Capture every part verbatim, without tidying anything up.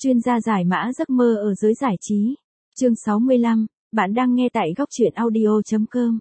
Chuyên gia giải mã giấc mơ ở giới giải trí. Chương sáu mươi lăm, bạn đang nghe tại góc truyện audio chấm com.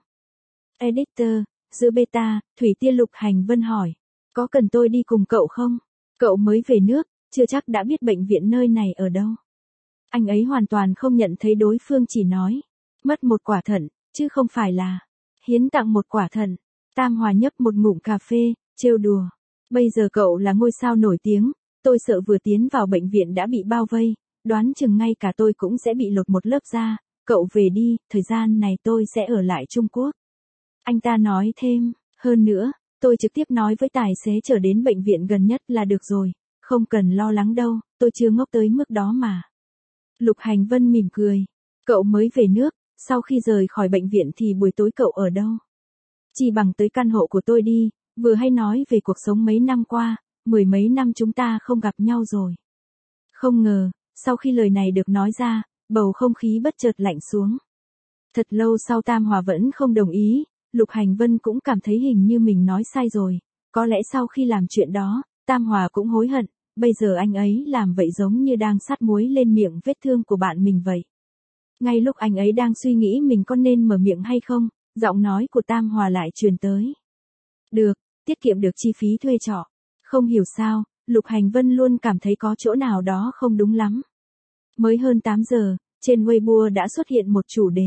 Editor, giữa beta, Thủy Tiên Lục Hành Vân hỏi. Có cần tôi đi cùng cậu không? Cậu mới về nước, chưa chắc đã biết bệnh viện nơi này ở đâu. Anh ấy hoàn toàn không nhận thấy đối phương chỉ nói. Mất một quả thận, chứ không phải là hiến tặng một quả thận. Tam Hòa nhấp một ngụm cà phê, trêu đùa. Bây giờ cậu là ngôi sao nổi tiếng, tôi sợ vừa tiến vào bệnh viện đã bị bao vây, đoán chừng ngay cả tôi cũng sẽ bị lột một lớp da, cậu về đi, thời gian này tôi sẽ ở lại Trung Quốc. Anh ta nói thêm, hơn nữa, tôi trực tiếp nói với tài xế chở đến bệnh viện gần nhất là được rồi, không cần lo lắng đâu, tôi chưa ngốc tới mức đó mà. Lục Hành Vân mỉm cười, cậu mới về nước, sau khi rời khỏi bệnh viện thì buổi tối cậu ở đâu? Chỉ bằng tới căn hộ của tôi đi, vừa hay nói về cuộc sống mấy năm qua, mười mấy năm chúng ta không gặp nhau rồi. Không ngờ, sau khi lời này được nói ra, bầu không khí bất chợt lạnh xuống. Thật lâu sau Tam Hòa vẫn không đồng ý, Lục Hành Vân cũng cảm thấy hình như mình nói sai rồi, có lẽ sau khi làm chuyện đó, Tam Hòa cũng hối hận, bây giờ anh ấy làm vậy giống như đang sát muối lên miệng vết thương của bạn mình vậy. Ngay lúc anh ấy đang suy nghĩ mình có nên mở miệng hay không, giọng nói của Tam Hòa lại truyền tới. Được, tiết kiệm được chi phí thuê trọ. Không hiểu sao, Lục Hành Vân luôn cảm thấy có chỗ nào đó không đúng lắm. Mới hơn tám giờ, trên Weibo đã xuất hiện một chủ đề.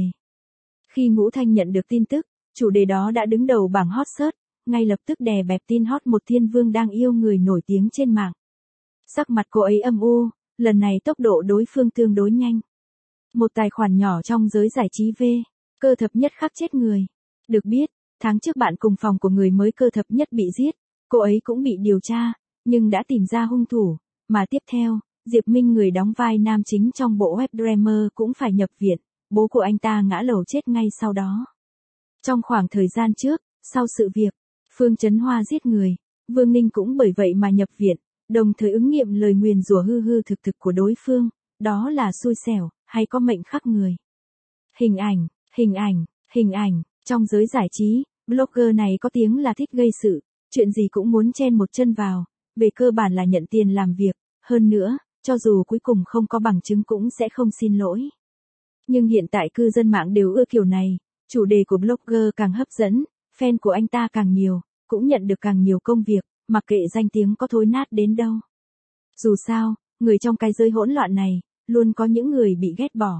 Khi Ngũ Thanh nhận được tin tức, chủ đề đó đã đứng đầu bảng hot search, ngay lập tức đè bẹp tin hot một thiên vương đang yêu người nổi tiếng trên mạng. Sắc mặt cô ấy âm u, lần này tốc độ đối phương tương đối nhanh. Một tài khoản nhỏ trong giới giải trí V, cơ thập nhất khắc chết người. Được biết, tháng trước bạn cùng phòng của người mới cơ thập nhất bị giết, cô ấy cũng bị điều tra, nhưng đã tìm ra hung thủ, mà tiếp theo, Diệp Minh người đóng vai nam chính trong bộ web drama cũng phải nhập viện, bố của anh ta ngã lầu chết ngay sau đó. Trong khoảng thời gian trước, sau sự việc, Phương Chấn Hoa giết người, Vương Ninh cũng bởi vậy mà nhập viện, đồng thời ứng nghiệm lời nguyền rủa hư hư thực thực của đối phương, đó là xui xẻo, hay có mệnh khắc người. Hình ảnh, hình ảnh, hình ảnh, trong giới giải trí, blogger này có tiếng là thích gây sự, chuyện gì cũng muốn chen một chân vào, về cơ bản là nhận tiền làm việc, hơn nữa, cho dù cuối cùng không có bằng chứng cũng sẽ không xin lỗi. Nhưng hiện tại cư dân mạng đều ưa kiểu này, chủ đề của blogger càng hấp dẫn, fan của anh ta càng nhiều, cũng nhận được càng nhiều công việc, mặc kệ danh tiếng có thối nát đến đâu. Dù sao, người trong cái giới hỗn loạn này, luôn có những người bị ghét bỏ.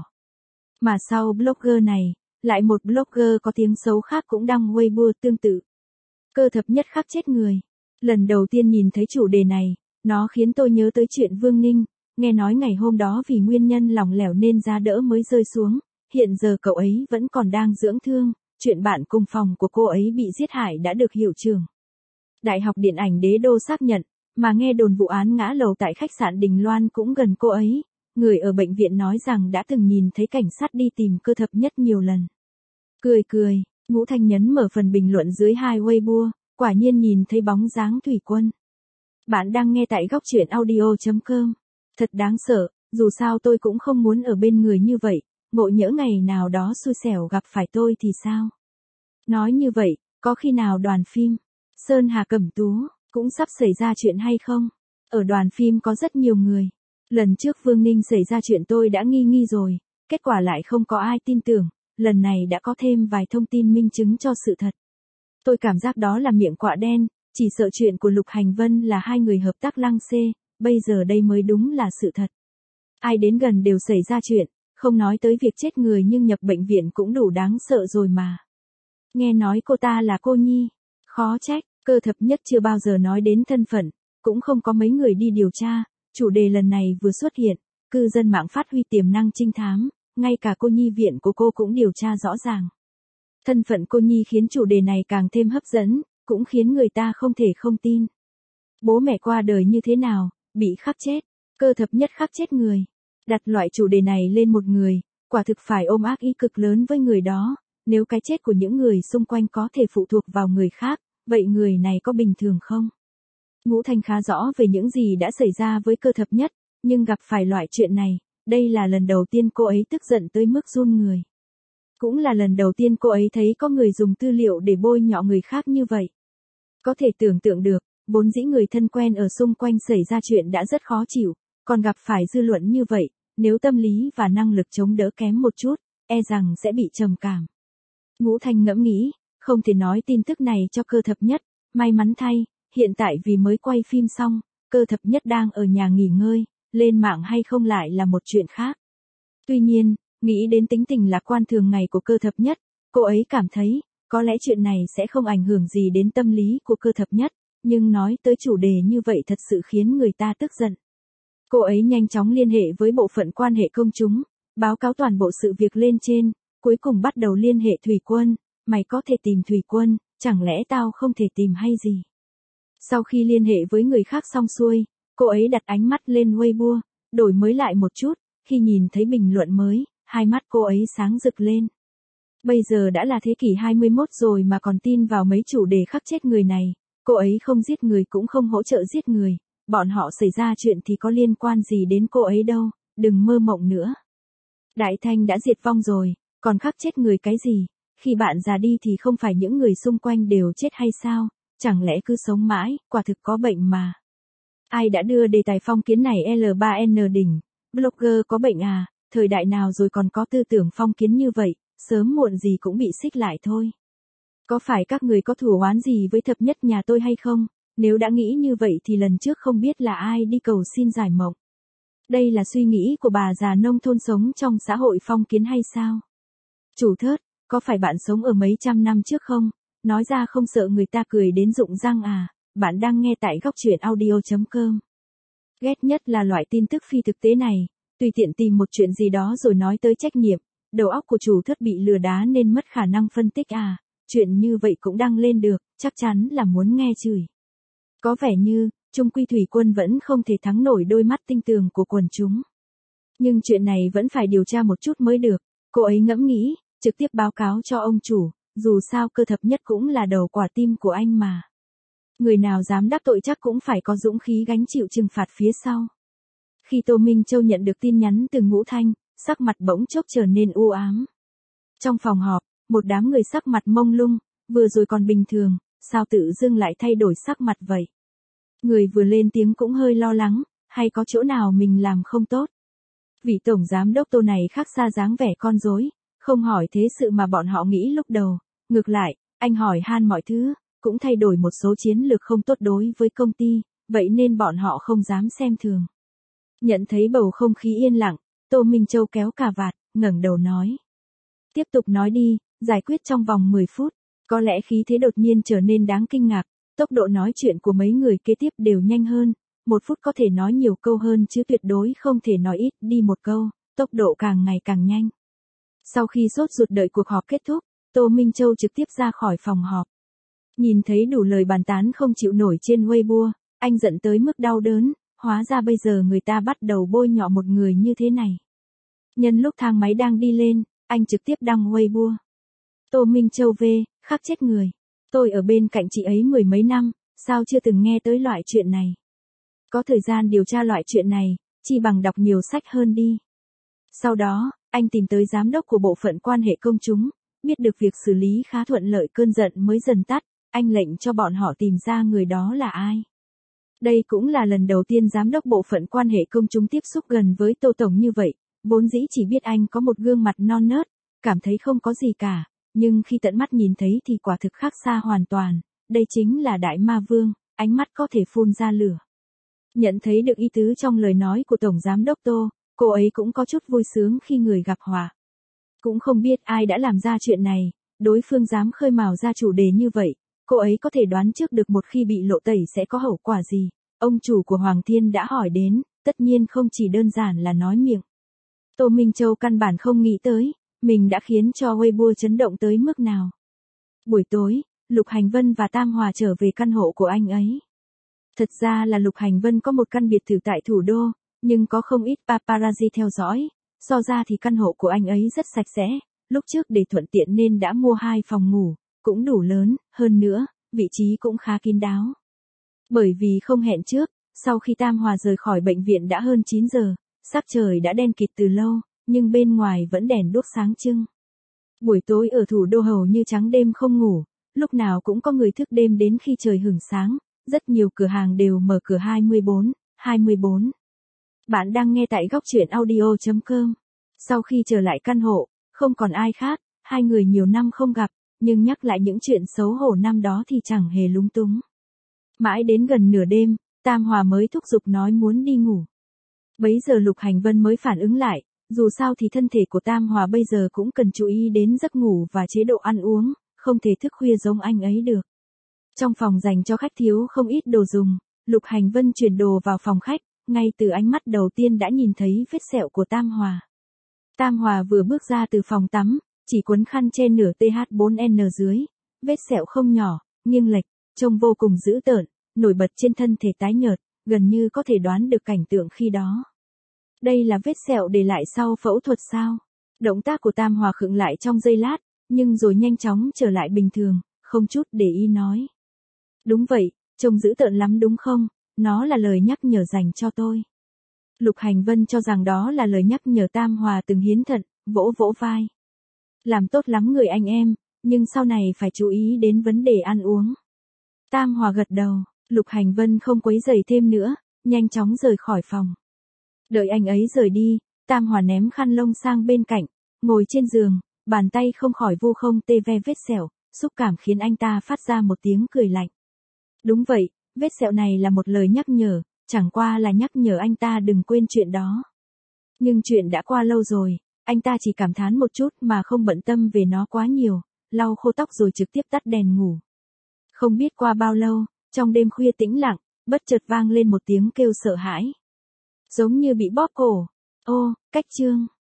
Mà sau blogger này, lại một blogger có tiếng xấu khác cũng đăng Weibo tương tự. Cơ thập nhất khắc chết người. Lần đầu tiên nhìn thấy chủ đề này, nó khiến tôi nhớ tới chuyện Vương Ninh, nghe nói ngày hôm đó vì nguyên nhân lỏng lẻo nên giá đỡ mới rơi xuống, hiện giờ cậu ấy vẫn còn đang dưỡng thương, chuyện bạn cùng phòng của cô ấy bị giết hại đã được hiệu trưởng. Đại học Điện ảnh Đế Đô xác nhận, mà nghe đồn vụ án ngã lầu tại khách sạn Đình Loan cũng gần cô ấy, người ở bệnh viện nói rằng đã từng nhìn thấy cảnh sát đi tìm cơ thập nhất nhiều lần. Cười cười, Ngũ Thanh nhấn mở phần bình luận dưới hai Weibo, quả nhiên nhìn thấy bóng dáng Thủy Quân. Bạn đang nghe tại góc truyện audio chấm com. Thật đáng sợ, dù sao tôi cũng không muốn ở bên người như vậy, ngộ nhỡ ngày nào đó xui xẻo gặp phải tôi thì sao? Nói như vậy, có khi nào đoàn phim Sơn Hà Cẩm Tú cũng sắp xảy ra chuyện hay không? Ở đoàn phim có rất nhiều người. Lần trước Vương Ninh xảy ra chuyện tôi đã nghi nghi rồi, kết quả lại không có ai tin tưởng, lần này đã có thêm vài thông tin minh chứng cho sự thật. Tôi cảm giác đó là miệng quạ đen, chỉ sợ chuyện của Lục Hành Vân là hai người hợp tác lăng xê, bây giờ đây mới đúng là sự thật. Ai đến gần đều xảy ra chuyện, không nói tới việc chết người nhưng nhập bệnh viện cũng đủ đáng sợ rồi mà. Nghe nói cô ta là cô Nhi, khó trách, cơ thập nhất chưa bao giờ nói đến thân phận, cũng không có mấy người đi điều tra, chủ đề lần này vừa xuất hiện, cư dân mạng phát huy tiềm năng trinh thám, ngay cả cô Nhi viện của cô cũng điều tra rõ ràng. Thân phận cô Nhi khiến chủ đề này càng thêm hấp dẫn, cũng khiến người ta không thể không tin. Bố mẹ qua đời như thế nào, bị khắc chết, cơ thập nhất khắc chết người. Đặt loại chủ đề này lên một người, quả thực phải ôm ác ý cực lớn với người đó, nếu cái chết của những người xung quanh có thể phụ thuộc vào người khác, vậy người này có bình thường không? Ngũ Thanh khá rõ về những gì đã xảy ra với cơ thập nhất, nhưng gặp phải loại chuyện này, đây là lần đầu tiên cô ấy tức giận tới mức run người. Cũng là lần đầu tiên cô ấy thấy có người dùng tư liệu để bôi nhọ người khác như vậy. Có thể tưởng tượng được, vốn dĩ người thân quen ở xung quanh xảy ra chuyện đã rất khó chịu, còn gặp phải dư luận như vậy, nếu tâm lý và năng lực chống đỡ kém một chút, e rằng sẽ bị trầm cảm. Ngũ Thanh ngẫm nghĩ, không thể nói tin tức này cho Cơ Thập Nhất, may mắn thay, hiện tại vì mới quay phim xong, Cơ Thập Nhất đang ở nhà nghỉ ngơi, lên mạng hay không lại là một chuyện khác. Tuy nhiên, nghĩ đến tính tình lạc quan thường ngày của Cơ Thập Nhất, cô ấy cảm thấy, có lẽ chuyện này sẽ không ảnh hưởng gì đến tâm lý của Cơ Thập Nhất, nhưng nói tới chủ đề như vậy thật sự khiến người ta tức giận. Cô ấy nhanh chóng liên hệ với bộ phận quan hệ công chúng, báo cáo toàn bộ sự việc lên trên, cuối cùng bắt đầu liên hệ Thủy Quân, mày có thể tìm Thủy Quân, chẳng lẽ tao không thể tìm hay gì. Sau khi liên hệ với người khác xong xuôi, cô ấy đặt ánh mắt lên Weibo, đổi mới lại một chút, khi nhìn thấy bình luận mới, hai mắt cô ấy sáng rực lên. Bây giờ đã là thế kỷ hai mươi mốt rồi mà còn tin vào mấy chủ đề khắc chết người này, cô ấy không giết người cũng không hỗ trợ giết người, bọn họ xảy ra chuyện thì có liên quan gì đến cô ấy đâu, đừng mơ mộng nữa. Đại Thanh đã diệt vong rồi, còn khắc chết người cái gì, khi bạn già đi thì không phải những người xung quanh đều chết hay sao, chẳng lẽ cứ sống mãi, quả thực có bệnh mà. Ai đã đưa đề tài phong kiến này L ba N đỉnh, blogger có bệnh à, thời đại nào rồi còn có tư tưởng phong kiến như vậy, sớm muộn gì cũng bị xích lại thôi. Có phải các người có thù oán gì với Thập Nhất nhà tôi hay không? Nếu đã nghĩ như vậy thì lần trước không biết là ai đi cầu xin giải mộng. Đây là suy nghĩ của bà già nông thôn sống trong xã hội phong kiến hay sao? Chủ Thớt, có phải bạn sống ở mấy trăm năm trước không? Nói ra không sợ người ta cười đến rụng răng à? Bạn đang nghe tại góc truyện audio chấm com. Ghét nhất là loại tin tức phi thực tế này, tùy tiện tìm một chuyện gì đó rồi nói tới trách nhiệm, đầu óc của Chủ Thớt bị lừa đá nên mất khả năng phân tích à, chuyện như vậy cũng đăng lên được, chắc chắn là muốn nghe chửi. Có vẻ như, chung quy Thủy Quân vẫn không thể thắng nổi đôi mắt tinh tường của quần chúng. Nhưng chuyện này vẫn phải điều tra một chút mới được, cô ấy ngẫm nghĩ, trực tiếp báo cáo cho ông chủ, dù sao Cơ Thập Nhất cũng là đầu quả tim của anh mà. Người nào dám đắc tội chắc cũng phải có dũng khí gánh chịu trừng phạt phía sau. Khi Tô Minh Châu nhận được tin nhắn từ Ngũ Thanh, sắc mặt bỗng chốc trở nên u ám. Trong phòng họp, một đám người sắc mặt mông lung, vừa rồi còn bình thường, sao tự dưng lại thay đổi sắc mặt vậy? Người vừa lên tiếng cũng hơi lo lắng, hay có chỗ nào mình làm không tốt? Vị tổng giám đốc Tô này khác xa dáng vẻ con rối, không hỏi thế sự mà bọn họ nghĩ lúc đầu, ngược lại, anh hỏi han mọi thứ, cũng thay đổi một số chiến lược không tốt đối với công ty, vậy nên bọn họ không dám xem thường. Nhận thấy bầu không khí yên lặng, Tô Minh Châu kéo cà vạt, ngẩng đầu nói. Tiếp tục nói đi, giải quyết trong vòng mười phút, có lẽ khí thế đột nhiên trở nên đáng kinh ngạc, tốc độ nói chuyện của mấy người kế tiếp đều nhanh hơn, một phút có thể nói nhiều câu hơn chứ tuyệt đối không thể nói ít đi một câu, tốc độ càng ngày càng nhanh. Sau khi sốt ruột đợi cuộc họp kết thúc, Tô Minh Châu trực tiếp ra khỏi phòng họp. Nhìn thấy đủ lời bàn tán không chịu nổi trên Weibo, anh giận tới mức đau đớn, hóa ra bây giờ người ta bắt đầu bôi nhọ một người như thế này. Nhân lúc thang máy đang đi lên, anh trực tiếp đăng Weibo. Tô Minh Châu về, khắc chết người. Tôi ở bên cạnh chị ấy mười mấy năm, sao chưa từng nghe tới loại chuyện này. Có thời gian điều tra loại chuyện này, chi bằng đọc nhiều sách hơn đi. Sau đó, anh tìm tới giám đốc của bộ phận quan hệ công chúng, biết được việc xử lý khá thuận lợi cơn giận mới dần tắt, anh lệnh cho bọn họ tìm ra người đó là ai. Đây cũng là lần đầu tiên giám đốc bộ phận quan hệ công chúng tiếp xúc gần với Tô Tổng như vậy, vốn dĩ chỉ biết anh có một gương mặt non nớt, cảm thấy không có gì cả, nhưng khi tận mắt nhìn thấy thì quả thực khác xa hoàn toàn, đây chính là Đại Ma Vương, ánh mắt có thể phun ra lửa. Nhận thấy được ý tứ trong lời nói của Tổng Giám đốc Tô, cô ấy cũng có chút vui sướng khi người gặp họa. Cũng không biết ai đã làm ra chuyện này, đối phương dám khơi mào ra chủ đề như vậy, cô ấy có thể đoán trước được một khi bị lộ tẩy sẽ có hậu quả gì. Ông chủ của Hoàng Thiên đã hỏi đến, tất nhiên không chỉ đơn giản là nói miệng. Tô Minh Châu căn bản không nghĩ tới, mình đã khiến cho Weibo chấn động tới mức nào. Buổi tối, Lục Hành Vân và Tam Hòa trở về căn hộ của anh ấy. Thật ra là Lục Hành Vân có một căn biệt thự tại thủ đô, nhưng có không ít paparazzi theo dõi, so ra thì căn hộ của anh ấy rất sạch sẽ, lúc trước để thuận tiện nên đã mua hai phòng ngủ, cũng đủ lớn, hơn nữa, vị trí cũng khá kín đáo. Bởi vì không hẹn trước, sau khi Tam Hòa rời khỏi bệnh viện đã hơn chín giờ, sắc trời đã đen kịt từ lâu, nhưng bên ngoài vẫn đèn đuốc sáng trưng. Buổi tối ở thủ đô hầu như trắng đêm không ngủ, lúc nào cũng có người thức đêm đến khi trời hửng sáng, rất nhiều cửa hàng đều mở cửa hai mươi bốn, hai mươi bốn. Bạn đang nghe tại góc chuyện audio chấm com. Sau khi trở lại căn hộ, không còn ai khác, hai người nhiều năm không gặp, nhưng nhắc lại những chuyện xấu hổ năm đó thì chẳng hề lúng túng. Mãi đến gần nửa đêm, Tam Hòa mới thúc giục nói muốn đi ngủ. Bấy giờ Lục Hành Vân mới phản ứng lại, dù sao thì thân thể của Tam Hòa bây giờ cũng cần chú ý đến giấc ngủ và chế độ ăn uống, không thể thức khuya giống anh ấy được. Trong phòng dành cho khách thiếu không ít đồ dùng, Lục Hành Vân chuyển đồ vào phòng khách, ngay từ ánh mắt đầu tiên đã nhìn thấy vết sẹo của Tam Hòa. Tam Hòa vừa bước ra từ phòng tắm, chỉ quấn khăn che nửa T H bốn N dưới, vết sẹo không nhỏ, nghiêng lệch, trông vô cùng dữ tợn, nổi bật trên thân thể tái nhợt, gần như có thể đoán được cảnh tượng khi đó. Đây là vết sẹo để lại sau phẫu thuật sao? Động tác của Tam Hòa khựng lại trong giây lát, nhưng rồi nhanh chóng trở lại bình thường, không chút để ý nói. Đúng vậy, trông dữ tợn lắm đúng không? Nó là lời nhắc nhở dành cho tôi. Lục Hành Vân cho rằng đó là lời nhắc nhở Tam Hòa từng hiến thận, vỗ vỗ vai. Làm tốt lắm người anh em, nhưng sau này phải chú ý đến vấn đề ăn uống. Tam Hòa gật đầu, Lục Hành Vân không quấy rầy thêm nữa, nhanh chóng rời khỏi phòng. Đợi anh ấy rời đi, Tam Hòa ném khăn lông sang bên cạnh, ngồi trên giường, bàn tay không khỏi vu không tê ve vết sẹo, xúc cảm khiến anh ta phát ra một tiếng cười lạnh. Đúng vậy, vết sẹo này là một lời nhắc nhở, chẳng qua là nhắc nhở anh ta đừng quên chuyện đó. Nhưng chuyện đã qua lâu rồi, anh ta chỉ cảm thán một chút mà không bận tâm về nó quá nhiều, lau khô tóc rồi trực tiếp tắt đèn ngủ. Không biết qua bao lâu, trong đêm khuya tĩnh lặng, bất chợt vang lên một tiếng kêu sợ hãi. Giống như bị bóp cổ. Ô, cách chương.